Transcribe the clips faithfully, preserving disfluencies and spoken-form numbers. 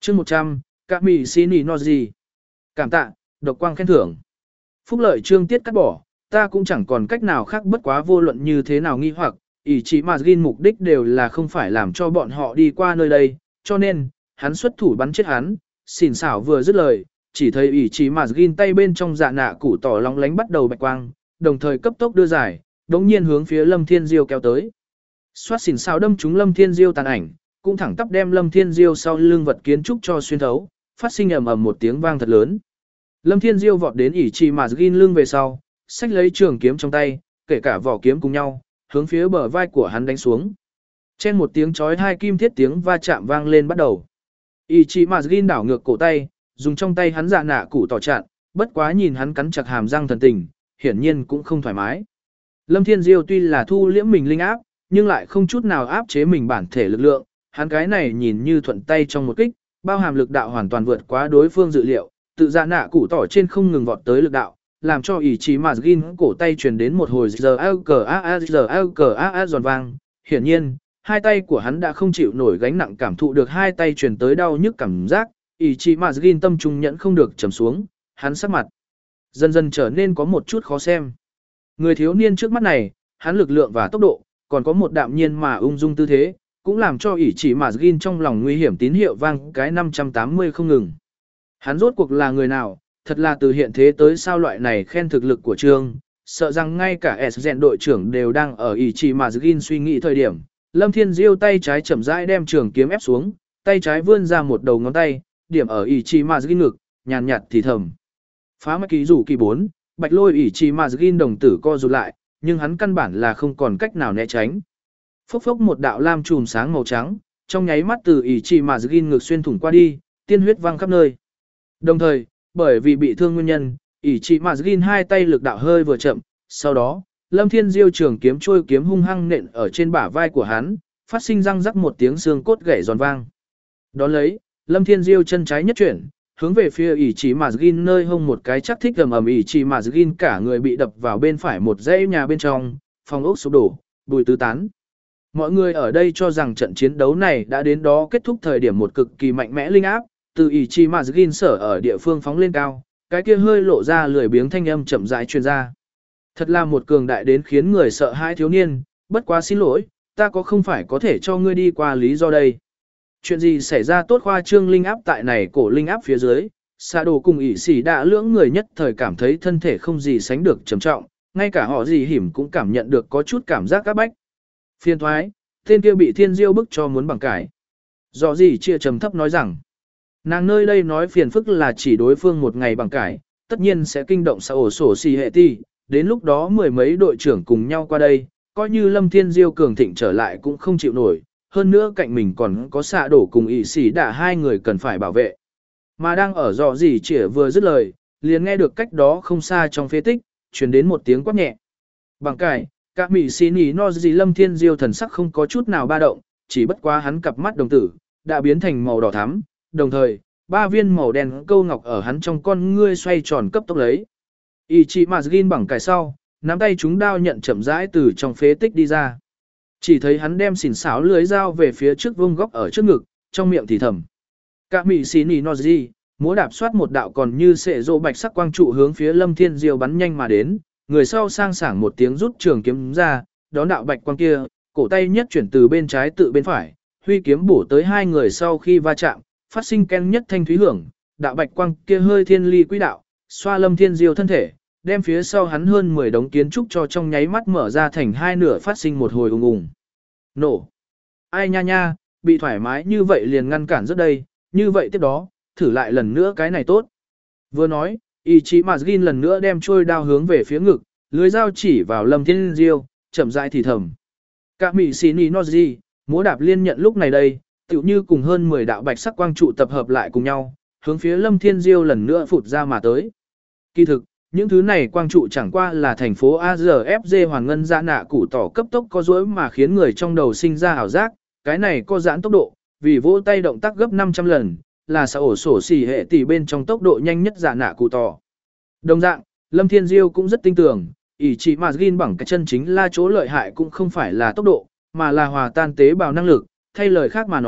chương một trăm, Cả mì xin ý no gì. Cảm tạ, độc quang khen thưởng. Phúc lợi chương tiết cắt bỏ, ta cũng chẳng còn cách nào khác bất quá vô luận như thế nào nghi hoặc, ý chí mà ghin mục đích đều là không phải làm cho bọn họ đi qua nơi đây, cho nên, hắn xuất thủ bắn chết hắn, xỉn xảo vừa dứt lời, chỉ thấy ý chí mà ghin tay bên trong dạ nạ củ tỏ lóng lánh bắt đầu bạch quang, đồng thời cấp tốc đưa giải, đống nhiên hướng phía Lâm Thiên Diêu kéo tới. Xoát xỉn xảo đâm trúng Lâm Thiên Diêu tàn ảnh, cũng thẳng tắp đem Lâm Thiên Diêu sau lưng vật kiến trúc cho xuyên thấu, phát sinh ầm ầm một tiếng vang thật lớn. Lâm Thiên Diêu vọt đến ỷ trì mà ghin lưng về sau, xách lấy trường kiếm trong tay, kể cả vỏ kiếm cùng nhau, hướng phía bờ vai của hắn đánh xuống. Trên một tiếng chói hai kim thiết tiếng va chạm vang lên bắt đầu. ỷ trì mà ghin đảo ngược cổ tay, dùng trong tay hắn dạ nạ củ tỏ chặn, bất quá nhìn hắn cắn chặt hàm răng thần tình, hiển nhiên cũng không thoải mái. Lâm Thiên Diêu tuy là thu liễm mình linh áp, nhưng lại không chút nào áp chế mình bản thể lực lượng, hắn cái này nhìn như thuận tay trong một kích, bao hàm lực đạo hoàn toàn vượt quá đối phương dự liệu, tự dạ nạ củ tỏ trên không ngừng vọt tới lực đạo, làm cho ỷ chí mà ghin cổ tay truyền đến một hồi giờ a cờ a a giờ a cờ a a giòn vang. Hiển nhiên, hai tay của hắn đã không chịu nổi gánh nặng, cảm thụ được hai tay truyền tới đau nhức cảm giác, ỷ chí mà ghin tâm trung nhẫn không được trầm xuống, hắn sắc mặt dần dần trở nên có một chút khó xem. Người thiếu niên trước mắt này, hắn lực lượng và tốc độ, còn có một đạm nhiên mà ung dung tư thế, cũng làm cho ỷ chỉ mà ghin trong lòng nguy hiểm tín hiệu vang cái năm trăm tám mươi không ngừng. Hắn rốt cuộc là người nào, thật là từ hiện thế tới sao loại này khen thực lực của Trương, sợ rằng ngay cả S đội trưởng đều đang ở ỷ chỉ mà ghin suy nghĩ thời điểm. Lâm Thiên Diêu tay trái chậm rãi đem trường kiếm ép xuống, tay trái vươn ra một đầu ngón tay, điểm ở ỷ chỉ mà ghin ngực, nhàn nhạt thì thầm. Phá mạch ký rủ kỳ bốn, bạch lôi ỷ chỉ mà ghin đồng tử co rụt lại, nhưng hắn căn bản là không còn cách nào né tránh. Phốc phốc một đạo lam chùm sáng màu trắng, trong nháy mắt từ ỷ chỉ mà ghin ngực xuyên thủng qua đi, tiên huyết văng khắp nơi. Đồng thời, bởi vì bị thương nguyên nhân, ỷ chỉ mà ghin hai tay lực đạo hơi vừa chậm, sau đó, Lâm Thiên Diêu trường kiếm trôi kiếm hung hăng nện ở trên bả vai của hắn, phát sinh răng rắc một tiếng xương cốt gãy giòn vang. Đón lấy, Lâm Thiên Diêu chân trái nhất chuyển, hướng về phía ỷ chỉ mà ghin nơi hông một cái chắc thích ầm ầm, ỷ chỉ mà ghin cả người bị đập vào bên phải một dãy nhà bên trong, phòng ốc sụp đổ, bụi tứ tán. Mọi người ở đây cho rằng trận chiến đấu này đã đến đó kết thúc thời điểm một cực kỳ mạnh mẽ linh áp, từ ỷ chỉ mà ghin sở ở địa phương phóng lên cao, cái kia hơi lộ ra lười biếng thanh âm chậm rãi truyền ra. Thật là một cường đại đến khiến người sợ hãi thiếu niên, bất quá xin lỗi, ta có không phải có thể cho ngươi đi qua lý do đây. Chuyện gì xảy ra tốt khoa trương linh áp tại này cổ linh áp phía dưới, Sa Đồ cùng ỷ xỉ đã lưỡng người nhất thời cảm thấy thân thể không gì sánh được trầm trọng, ngay cả họ gì hiểm cũng cảm nhận được có chút cảm giác các bách. Phiên thoái, tên kia bị Thiên Diêu bức cho muốn bằng cải. Dò gì chia trầm thấp nói rằng, nàng nơi đây nói phiền phức là chỉ đối phương một ngày bằng cải, tất nhiên sẽ kinh động xã ổ sổ xì hệ ti, đến lúc đó mười mấy đội trưởng cùng nhau qua đây, coi như Lâm Thiên Diêu cường thịnh trở lại cũng không chịu nổi, hơn nữa cạnh mình còn có Sa Đổ cùng ỷ xỉ đã hai người cần phải bảo vệ. Mà đang ở dò gì chỉ vừa dứt lời, liền nghe được cách đó không xa trong phế tích, truyền đến một tiếng quát nhẹ. Bằng cải, các mỹ xin ý no gì. Lâm Thiên Diêu thần sắc không có chút nào ba động, chỉ bất quá hắn cặp mắt đồng tử, đã biến thành màu đỏ thắm, đồng thời, ba viên màu đen câu ngọc ở hắn trong con ngươi xoay tròn cấp tốc lấy. Ichimazgin bằng cải sau, nắm tay chúng đao nhận chậm rãi từ trong phế tích đi ra. Chỉ thấy hắn đem xỉn xáo lưới dao về phía trước vung góc ở trước ngực, trong miệng thì thầm. Cả mỹ xin ý no gì, múa đạp soát một đạo còn như sệ rô bạch sắc quang trụ hướng phía Lâm Thiên Diêu bắn nhanh mà đến, người sau sang sảng một tiếng rút trường kiếm ra, đón đạo bạch quang kia, cổ tay nhất chuyển từ bên trái tự bên phải, huy kiếm bổ tới hai người sau khi va chạm, phát sinh ken nhất thanh thúy hưởng, đạo bạch quang kia hơi thiên ly quỹ đạo, xoa Lâm Thiên Diêu thân thể, đem phía sau hắn hơn mười đống kiến trúc cho trong nháy mắt mở ra thành hai nửa, phát sinh một hồi ùng ùng. Nổ. Ai nha nha, bị thoải mái như vậy liền ngăn cản rất đây, như vậy tiếp đó, thử lại lần nữa cái này tốt. Vừa nói, Ichimazgin lần nữa đem trôi đao hướng về phía ngực, lưới dao chỉ vào Lâm Thiên Diêu, chậm rãi thì thầm. Cả mỹ xin ý no gì, múa đạp liên nhận lúc này đây, tựu như cùng hơn mười đạo bạch sắc quang trụ tập hợp lại cùng nhau, hướng phía Lâm Thiên Diêu lần nữa phụt ra mà tới. Kỳ thực, những thứ này quang trụ chẳng qua là thành phố a dờ ép giê hoàn ngân dạ nạ củ tỏ cấp tốc có dối mà khiến người trong đầu sinh ra ảo giác, cái này có giãn tốc độ, vì vỗ tay động tác gấp năm trăm lần, là xã ổ sổ xỉ hệ tỷ bên trong tốc độ nhanh nhất dạ nạ củ tỏ. Đồng dạng, Lâm Thiên Diêu cũng rất tinh tường, ỷ chỉ mà ghin bằng cái chân chính là chỗ lợi hại cũng không phải là tốc độ, mà là hòa tan tế bào năng lực, thay lời khác mà nói,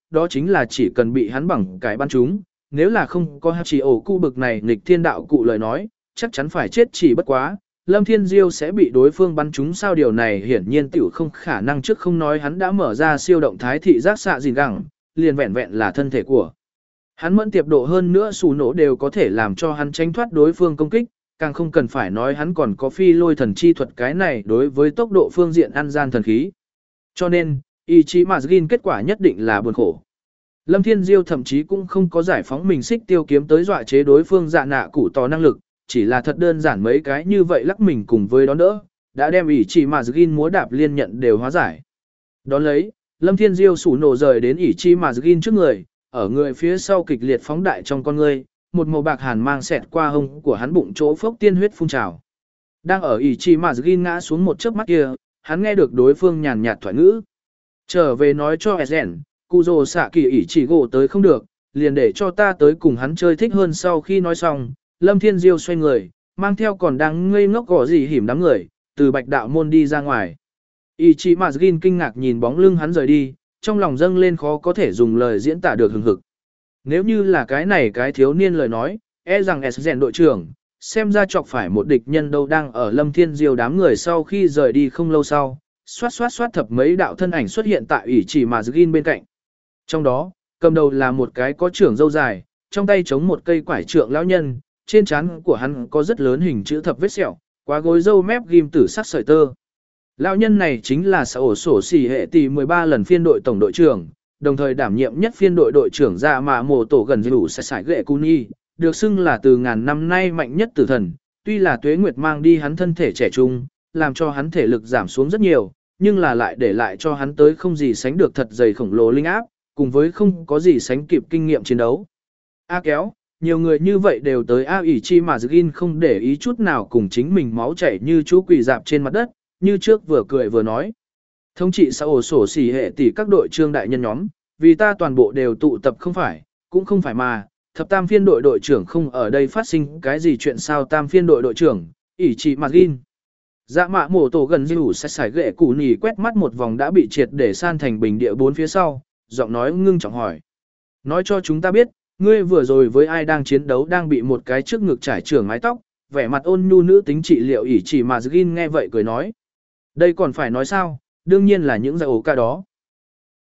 đó chính là chỉ cần bị hắn bằng cái bắn chúng, nếu là không có chỉ ổ cụ bực này nghịch thiên đạo cụ lời nói, chắc chắn phải chết chỉ bất quá, Lâm Thiên Diêu sẽ bị đối phương bắn trúng sao điều này hiển nhiên tiểu không khả năng trước không nói hắn đã mở ra siêu động thái thị giác xạ gìn gẳng, liền vẹn vẹn là thân thể của. Hắn mẫn tiệp độ hơn nữa xù nổ đều có thể làm cho hắn tránh thoát đối phương công kích, càng không cần phải nói hắn còn có phi lôi thần chi thuật cái này đối với tốc độ phương diện ăn gian thần khí. Cho nên, Ichimazgin kết quả nhất định là buồn khổ. Lâm Thiên Diêu thậm chí cũng không có giải phóng mình xích tiêu kiếm tới dọa chế đối phương dạ nạ củ tò năng lực, chỉ là thật đơn giản mấy cái như vậy lắc mình cùng với đón đỡ, đã đem Ichimazgin múa đạp liên nhận đều hóa giải. Đón lấy, Lâm Thiên Diêu sủ nổ rời đến Ichimazgin trước người, ở người phía sau kịch liệt phóng đại trong con ngươi, một màu bạc hàn mang xẹt qua hông của hắn bụng chỗ phốc tiên huyết phun trào. Đang ở Ichimazgin ngã xuống một chớp mắt kia, hắn nghe được đối phương nhàn nhạt thoại ngữ. Trở về nói cho Ezen, Kuzo xạ kỳ Ichigo tới không được, liền để cho ta tới cùng hắn chơi thích hơn. Sau khi nói xong, Lâm Thiên Diêu xoay người, mang theo còn đang ngây ngốc gõ gì hiểm đám người, từ bạch đạo môn đi ra ngoài. Ichimazgin kinh ngạc nhìn bóng lưng hắn rời đi, trong lòng dâng lên khó có thể dùng lời diễn tả được hừng hực. Nếu như là cái này cái thiếu niên lời nói, e rằng Ezen đội trưởng, xem ra chọc phải một địch nhân đâu. Đang ở Lâm Thiên Diêu đám người sau khi rời đi không lâu sau, xoát xoát xoát thập mấy đạo thân ảnh xuất hiện tại Ichimazgin bên cạnh. Trong đó, cầm đầu là một cái có trưởng râu dài, trong tay chống một cây quải trượng lão nhân, trên trán của hắn có rất lớn hình chữ thập vết sẹo, quá gối râu mép ghim tử sắc sợi tơ. Lão nhân này chính là sở ổ sổ xỉ hệ tỷ mười ba lần phiên đội tổng đội trưởng, đồng thời đảm nhiệm nhất phiên đội đội trưởng dạ mạ mồ tổ gần dữ sẽ sải ghệ Kuni, được xưng là từ ngàn năm nay mạnh nhất tử thần. Tuy là tuế nguyệt mang đi hắn thân thể trẻ trung, làm cho hắn thể lực giảm xuống rất nhiều, nhưng là lại để lại cho hắn tới không gì sánh được thật dày khổng lồ linh áp, cùng với không có gì sánh kịp kinh nghiệm chiến đấu. A kéo, nhiều người như vậy đều tới A Ichimazgin không để ý chút nào cùng chính mình máu chảy như chú quỳ dạp trên mặt đất, như trước vừa cười vừa nói. Thống trị xã ổ sổ xỉ hệ tỷ các đội trương đại nhân nhóm, vì ta toàn bộ đều tụ tập không phải, cũng không phải mà, thập tam phiên đội đội trưởng không ở đây phát sinh cái gì chuyện sao tam phiên đội đội trưởng, Ichimazgin. Dạ mạ mổ tổ gần dữ sẽ sải ghệ củ nỉ quét mắt một vòng đã bị triệt để san thành bình địa bốn phía sau, giọng nói ngưng trọng hỏi. Nói cho chúng ta biết, ngươi vừa rồi với ai đang chiến đấu đang bị một cái trước ngực trải trưởng mái tóc, vẻ mặt ôn nhu nữ tính trị liệu Ichimazgin nghe vậy cười nói. Đây còn phải nói sao, đương nhiên là những giải ổ ca đó.